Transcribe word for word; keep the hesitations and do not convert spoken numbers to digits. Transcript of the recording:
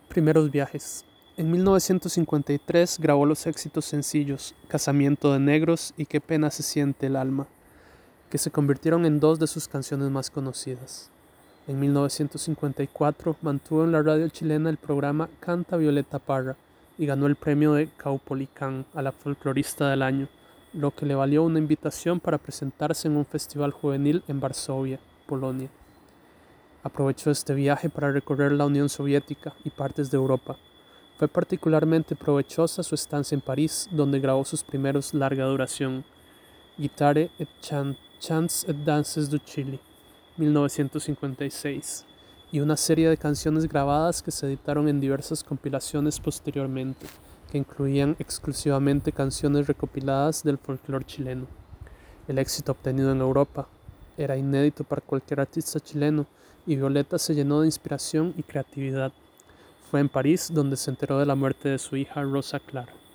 Primeros viajes. En mil novecientos cincuenta y tres grabó los éxitos sencillos Casamiento de Negros y Qué pena se siente el alma, que se convirtieron en dos de sus canciones más conocidas. En mil novecientos cincuenta y cuatro mantuvo en la radio chilena el programa Canta Violeta Parra y ganó el premio de Caupolicán a la folclorista del año, lo que le valió una invitación para presentarse en un festival juvenil en Varsovia, Polonia. Aprovechó este viaje para recorrer la Unión Soviética y partes de Europa. Fue particularmente provechosa su estancia en París, donde grabó sus primeros larga duración, Guitare et Chan, Chants et Danses du Chili, mil novecientos cincuenta y seis, y una serie de canciones grabadas que se editaron en diversas compilaciones posteriormente, que incluían exclusivamente canciones recopiladas del folclore chileno. El éxito obtenido en Europa era inédito para cualquier artista chileno, y Violeta se llenó de inspiración y creatividad. Fue en París donde se enteró de la muerte de su hija Rosa Clara.